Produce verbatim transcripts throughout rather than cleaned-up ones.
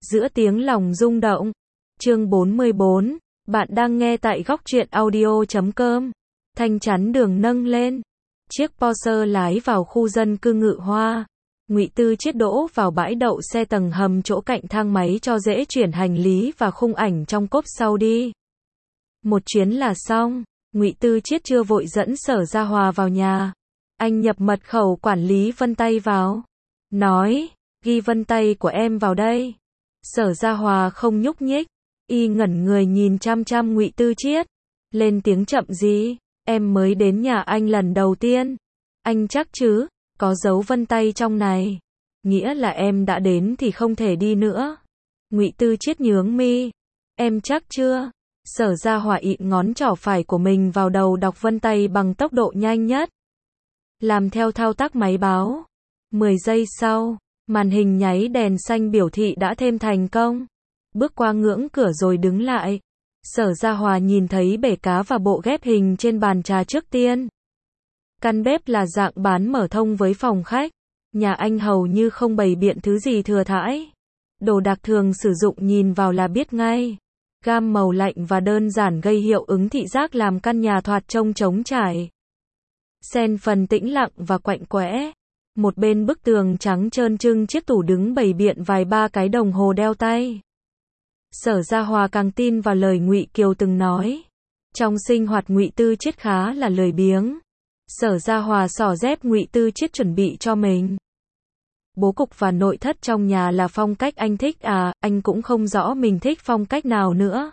Giữa tiếng lòng rung động. Chương bốn mươi bốn, bạn đang nghe tại góc truyện audio chấm com. Thanh chắn đường nâng lên. Chiếc Porsche lái vào khu dân cư Ngự Hoa. Ngụy Tư Chiết đỗ vào bãi đậu xe tầng hầm chỗ cạnh thang máy cho dễ chuyển hành lý và khung ảnh trong cốp sau đi. Một chuyến là xong. Ngụy Tư Chiết chưa vội dẫn Sở Gia Hòa vào nhà. Anh nhập mật khẩu quản lý vân tay vào. Nói, ghi vân tay của em vào đây. Sở Gia Hòa không nhúc nhích. Y ngẩn người nhìn chăm chăm Ngụy Tư Chiết. Lên tiếng chậm gì? Em mới đến nhà anh lần đầu tiên. Anh chắc chứ? Có dấu vân tay trong này. Nghĩa là em đã đến thì không thể đi nữa. Ngụy Tư Chiết nhướng mi. Em chắc chưa? Sở Gia Hòa ịn ngón trỏ phải của mình vào đầu đọc vân tay bằng tốc độ nhanh nhất. Làm theo thao tác máy báo. mười giây sau, màn hình nháy đèn xanh biểu thị đã thêm thành công. Bước qua ngưỡng cửa rồi đứng lại. Sở Gia Hòa nhìn thấy bể cá và bộ ghép hình trên bàn trà trước tiên. Căn bếp là dạng bán mở thông với phòng khách. Nhà anh hầu như không bày biện thứ gì thừa thãi. Đồ đạc thường sử dụng nhìn vào là biết ngay. Gam màu lạnh và đơn giản gây hiệu ứng thị giác làm căn nhà thoạt trông trống trải. Xen phần tĩnh lặng và quạnh quẽ. Một bên bức tường trắng trơn trưng chiếc tủ đứng bày biện vài ba cái đồng hồ đeo tay. Sở Gia Hòa càng tin vào lời Ngụy Kiều từng nói. Trong sinh hoạt Ngụy Tư Chiết khá là lười biếng. Sở Gia Hòa xỏ dép Ngụy Tư Chiết chuẩn bị cho mình. Bố cục và nội thất trong nhà là phong cách anh thích à, anh cũng không rõ mình thích phong cách nào nữa.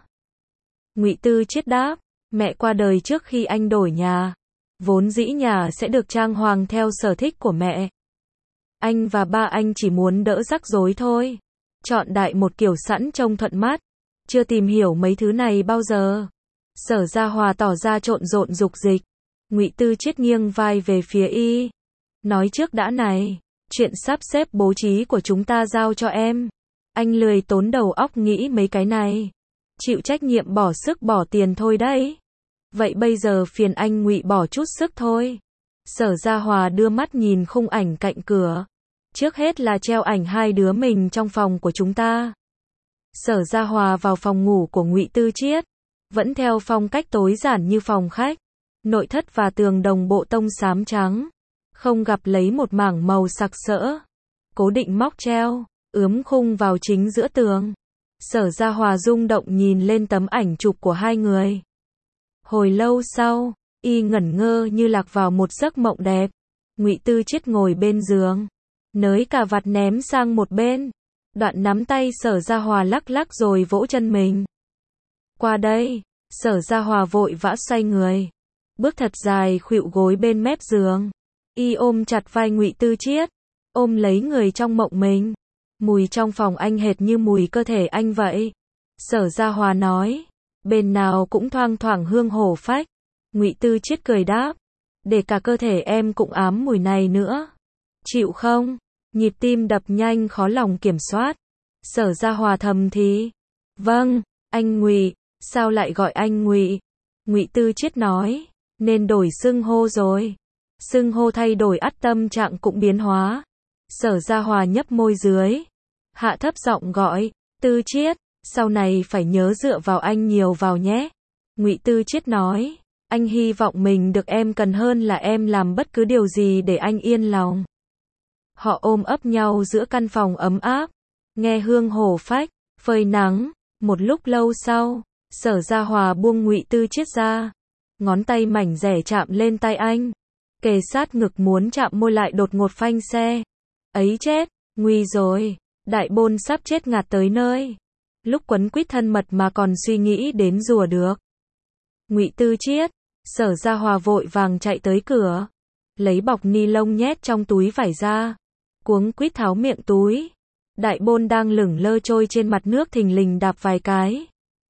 Ngụy Tư Chiết đáp, mẹ qua đời trước khi anh đổi nhà. Vốn dĩ nhà sẽ được trang hoàng theo sở thích của mẹ. Anh và ba anh chỉ muốn đỡ rắc rối thôi. Chọn đại một kiểu sẵn trông thuận mắt. Chưa tìm hiểu mấy thứ này bao giờ. Sở Gia Hòa tỏ ra trộn rộn dục dịch. Ngụy Tư Chiết nghiêng vai về phía y. Nói trước đã này. Chuyện sắp xếp bố trí của chúng ta giao cho em. Anh lười tốn đầu óc nghĩ mấy cái này. Chịu trách nhiệm bỏ sức bỏ tiền thôi đấy. Vậy bây giờ phiền anh Ngụy bỏ chút sức thôi. Sở Gia Hòa đưa mắt nhìn khung ảnh cạnh cửa. Trước hết là treo ảnh hai đứa mình trong phòng của chúng ta. Sở Gia Hòa vào phòng ngủ của Ngụy Tư Chiết. Vẫn theo phong cách tối giản như phòng khách. Nội thất và tường đồng bộ tông xám trắng. Không gặp lấy một mảng màu sặc sỡ. Cố định móc treo, ướm khung vào chính giữa tường. Sở Gia Hòa rung động nhìn lên tấm ảnh chụp của hai người. Hồi lâu sau, y ngẩn ngơ như lạc vào một giấc mộng đẹp. Ngụy Tư Chiết ngồi bên giường. Nới cà vạt ném sang một bên. Đoạn nắm tay Sở Gia Hòa lắc lắc rồi vỗ chân mình. Qua đây, Sở Gia Hòa vội vã xoay người. Bước thật dài khuỵu gối bên mép giường. Y ôm chặt vai Ngụy Tư Chiết. Ôm lấy người trong mộng mình. Mùi trong phòng anh hệt như mùi cơ thể anh vậy. Sở Gia Hòa nói. Bên nào cũng thoang thoảng hương hổ phách. Ngụy Tư Chiết cười đáp. Để cả cơ thể em cũng ám mùi này nữa. Chịu không? Nhịp tim đập nhanh khó lòng kiểm soát. Sở Gia Hòa thầm thì. Vâng, anh Ngụy. Sao lại gọi anh Ngụy? Ngụy Tư Chiết nói. Nên đổi xưng hô rồi. Xưng hô thay đổi ắt tâm trạng cũng biến hóa. Sở Gia Hòa nhấp môi dưới. Hạ thấp giọng gọi. Tư Chiết. Sau này phải nhớ dựa vào anh nhiều vào nhé. Ngụy Tư Chiết nói. Anh hy vọng mình được em cần hơn là em làm bất cứ điều gì để anh yên lòng. Họ ôm ấp nhau giữa căn phòng ấm áp. Nghe hương hổ phách, phơi nắng. Một lúc lâu sau, Sở Gia Hòa buông Ngụy Tư Chiết ra. Ngón tay mảnh rẻ chạm lên tay anh. Kề sát ngực muốn chạm môi lại đột ngột phanh xe. Ấy chết, nguy rồi. Đại bôn sắp chết ngạt tới nơi. Lúc quấn quýt thân mật mà còn suy nghĩ đến rùa được. Ngụy Tư Chiết. Sở Gia Hòa vội vàng chạy tới cửa. Lấy bọc ni lông nhét trong túi vải ra. Cuống quýt tháo miệng túi. Đại bôn đang lửng lơ trôi trên mặt nước thình lình đạp vài cái.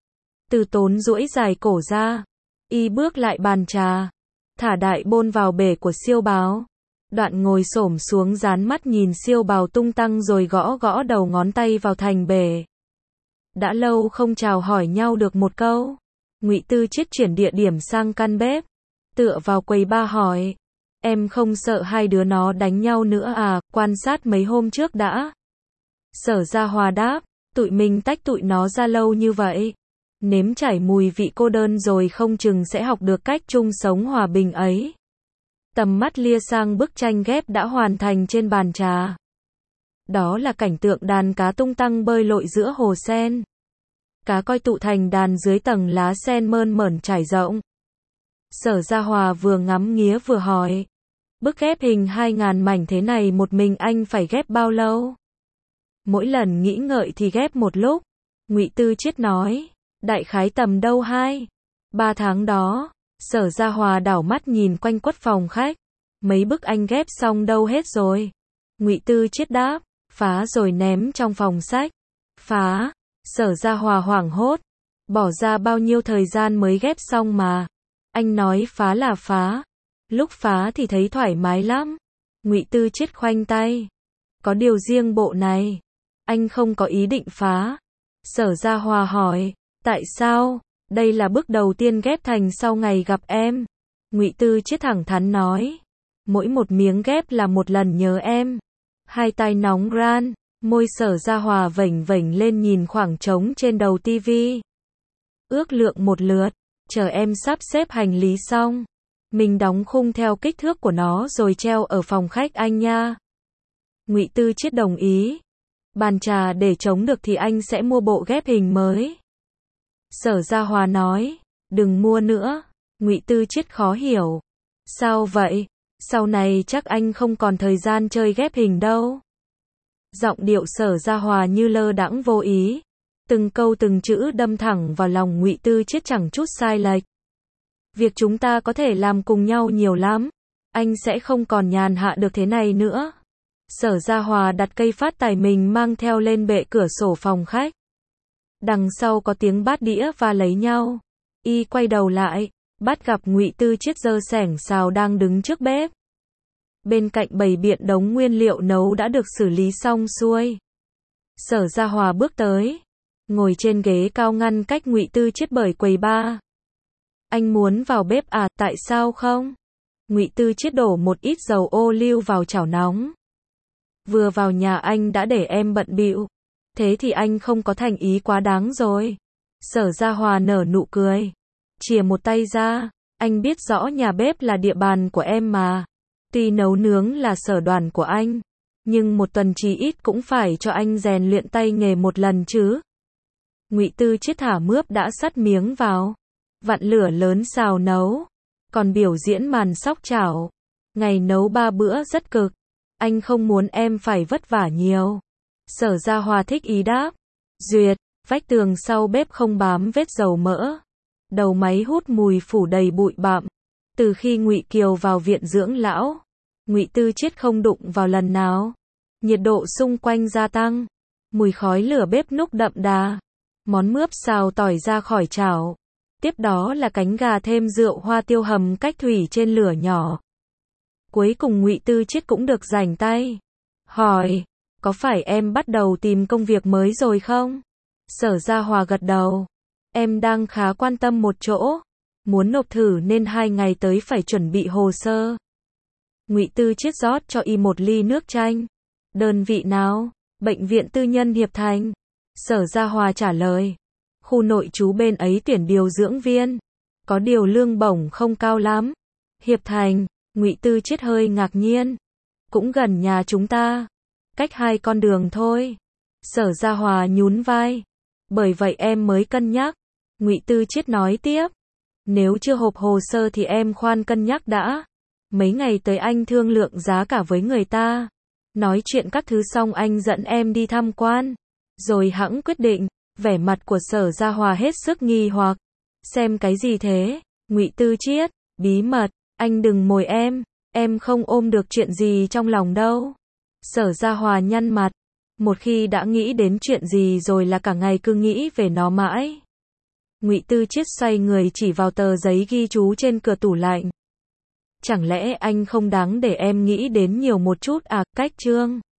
Từ Tốn duỗi dài cổ ra. Y bước lại bàn trà. Thả đại bôn vào bể của siêu bào. Đoạn ngồi xổm xuống dán mắt nhìn siêu bào tung tăng rồi gõ gõ đầu ngón tay vào thành bể. Đã lâu không chào hỏi nhau được một câu. Ngụy Tư Chiết chuyển địa điểm sang căn bếp. Tựa vào quầy ba hỏi. Em không sợ hai đứa nó đánh nhau nữa à, quan sát mấy hôm trước đã. Sở Gia Hòa đáp. Tụi mình tách tụi nó ra lâu như vậy, nếm trải mùi vị cô đơn rồi không chừng sẽ học được cách chung sống hòa bình ấy. Tầm mắt lia sang bức tranh ghép đã hoàn thành trên bàn trà. Đó là cảnh tượng đàn cá tung tăng bơi lội giữa hồ sen. Cá coi tụ thành đàn dưới tầng lá sen mơn mởn trải rộng. Sở Gia Hòa vừa ngắm nghía vừa hỏi. Bức ghép hình hai ngàn mảnh thế này một mình anh phải ghép bao lâu? Mỗi lần nghĩ ngợi thì ghép một lúc. Ngụy Tư Chiết nói. Đại khái tầm đâu hai, ba tháng đó. Sở Gia Hòa đảo mắt nhìn quanh quất phòng khách. Mấy bức anh ghép xong đâu hết rồi? Ngụy Tư Chiết đáp. Phá rồi ném trong phòng sách. Phá? Sở Gia Hòa hoảng hốt. Bỏ ra bao nhiêu thời gian mới ghép xong mà. Anh nói phá là phá. Lúc phá thì thấy thoải mái lắm. Ngụy Tư Chiết khoanh tay. Có điều riêng bộ này, anh không có ý định phá. Sở Gia Hòa hỏi. Tại sao? Đây là bước đầu tiên ghép thành sau ngày gặp em. Ngụy Tư Chiết thẳng thắn nói. Mỗi một miếng ghép là một lần nhớ em. Hai tay nóng ran, môi Sở Gia Hòa vểnh vểnh lên nhìn khoảng trống trên đầu tivi. Ước lượng một lượt, chờ em sắp xếp hành lý xong. Mình đóng khung theo kích thước của nó rồi treo ở phòng khách anh nha. Ngụy Tư Chiết đồng ý. Bàn trà để trống được thì anh sẽ mua bộ ghép hình mới. Sở Gia Hòa nói. Đừng mua nữa. Ngụy Tư Chiết khó hiểu. Sao vậy? Sau này chắc anh không còn thời gian chơi ghép hình đâu. Giọng điệu Sở Gia Hòa như lơ đãng vô ý. Từng câu từng chữ đâm thẳng vào lòng Ngụy Tư Chiết chẳng chút sai lệch. Việc chúng ta có thể làm cùng nhau nhiều lắm. Anh sẽ không còn nhàn hạ được thế này nữa. Sở Gia Hòa đặt cây phát tài mình mang theo lên bệ cửa sổ phòng khách. Đằng sau có tiếng bát đĩa va lấy nhau. Y quay đầu lại, bắt gặp Ngụy Tư Chiết giơ xẻng xào đang đứng trước bếp. Bên cạnh bày biện đống nguyên liệu nấu đã được xử lý xong xuôi. Sở Gia Hòa bước tới, ngồi trên ghế cao ngăn cách Ngụy Tư Chiết bởi quầy bar. Anh muốn vào bếp à, tại sao không? Ngụy Tư Chiết đổ một ít dầu ô liu vào chảo nóng. Vừa vào nhà anh đã để em bận bịu. Thế thì anh không có thành ý quá đáng rồi. Sở Gia Hòa nở nụ cười. Chìa một tay ra. Anh biết rõ nhà bếp là địa bàn của em mà. Tuy nấu nướng là sở đoàn của anh. Nhưng một tuần chí ít cũng phải cho anh rèn luyện tay nghề một lần chứ. Ngụy Tư Chiết thả mướp đã sắt miếng vào. Vặn lửa lớn xào nấu. Còn biểu diễn màn xóc chảo. Ngày nấu ba bữa rất cực. Anh không muốn em phải vất vả nhiều. Sở Gia Hòa thích ý đáp. Duyệt, vách tường sau bếp không bám vết dầu mỡ. Đầu máy hút mùi phủ đầy bụi bặm. Từ khi Ngụy Kiều vào viện dưỡng lão, Ngụy Tư Chiết không đụng vào lần nào. Nhiệt độ xung quanh gia tăng. Mùi khói lửa bếp núc đậm đà. Món mướp xào tỏi ra khỏi chảo. Tiếp đó là cánh gà thêm rượu hoa tiêu hầm cách thủy trên lửa nhỏ. Cuối cùng Ngụy Tư Chiết cũng được rảnh tay. Hỏi, có phải em bắt đầu tìm công việc mới rồi không? Sở Gia Hòa gật đầu. Em đang khá quan tâm một chỗ. Muốn nộp thử nên hai ngày tới phải chuẩn bị hồ sơ. Ngụy Tư Chiết rót cho y một ly nước chanh. Đơn vị nào? Bệnh viện tư nhân Hiệp Thành. Sở Gia Hòa trả lời. Khu nội trú bên ấy tuyển điều dưỡng viên. Có điều lương bổng không cao lắm. Hiệp Thành. Ngụy Tư Chiết hơi ngạc nhiên. Cũng gần nhà chúng ta. Cách hai con đường thôi. Sở Gia Hòa nhún vai. Bởi vậy em mới cân nhắc. Ngụy Tư Chiết nói tiếp. Nếu chưa hộp hồ sơ thì em khoan cân nhắc đã. Mấy ngày tới anh thương lượng giá cả với người ta. Nói chuyện các thứ xong anh dẫn em đi tham quan. Rồi hẵng quyết định. Vẻ mặt của Sở Gia Hòa hết sức nghi hoặc. Xem cái gì thế? Ngụy Tư Chiết. Bí mật. Anh đừng mồi em. Em không ôm được chuyện gì trong lòng đâu. Sở Gia Hòa nhăn mặt. Một khi đã nghĩ đến chuyện gì rồi là cả ngày cứ nghĩ về nó mãi. Ngụy Tư Chiết xoay người chỉ vào tờ giấy ghi chú trên cửa tủ lạnh. Chẳng lẽ anh không đáng để em nghĩ đến nhiều một chút à? Cách chương